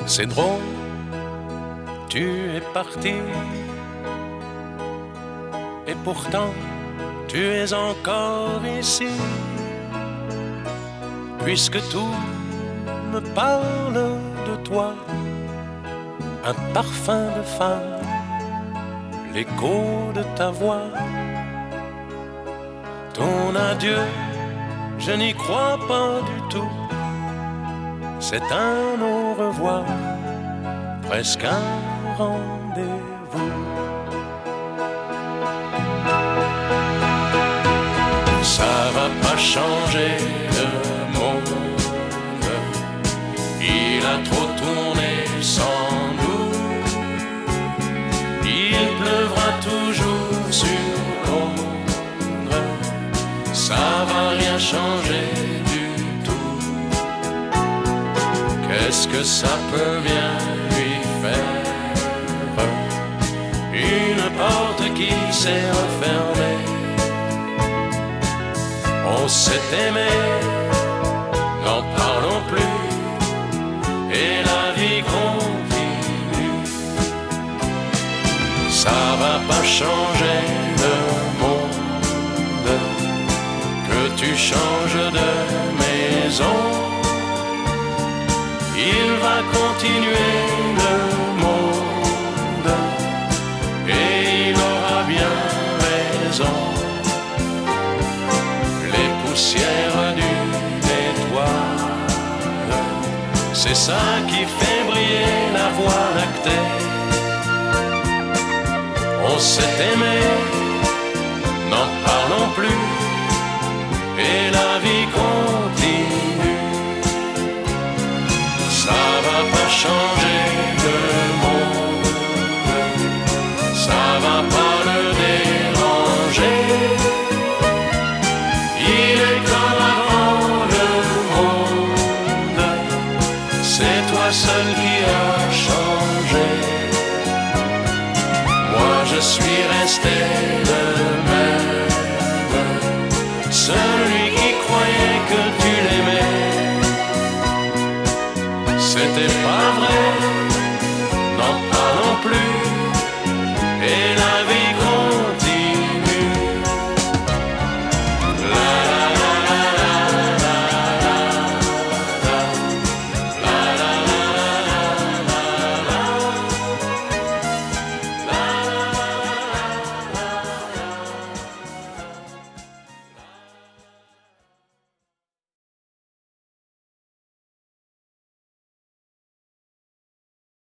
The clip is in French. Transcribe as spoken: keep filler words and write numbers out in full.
C'est drôle, tu es parti, et pourtant tu es encore ici, puisque tout me parle de toi, un parfum de femme, l'écho de ta voix. Ton adieu, je n'y crois pas du tout, c'est un au revoir, presque un rendez-vous. Ça va pas changer le monde, il a trop tourné sans nous, il pleuvra toujours sur Londres, ça va rien changer du tout. Qu'est-ce que ça peut bien lui faire? Une porte qui s'est refermée. On s'est aimé, n'en parlons plus, et la vie continue. Ça va pas changer le monde, que tu changes de maison. Il va continuer le monde, et il aura bien raison. Les poussières d'une étoile, c'est ça qui fait briller la voie lactée. On s'est aimé, n'en parlons plus, et la vie continue. Ça va pas changer le monde, ça va pas le déranger. Il est comme avant le monde, c'est toi seul qui as changé. Moi je suis resté le même, seul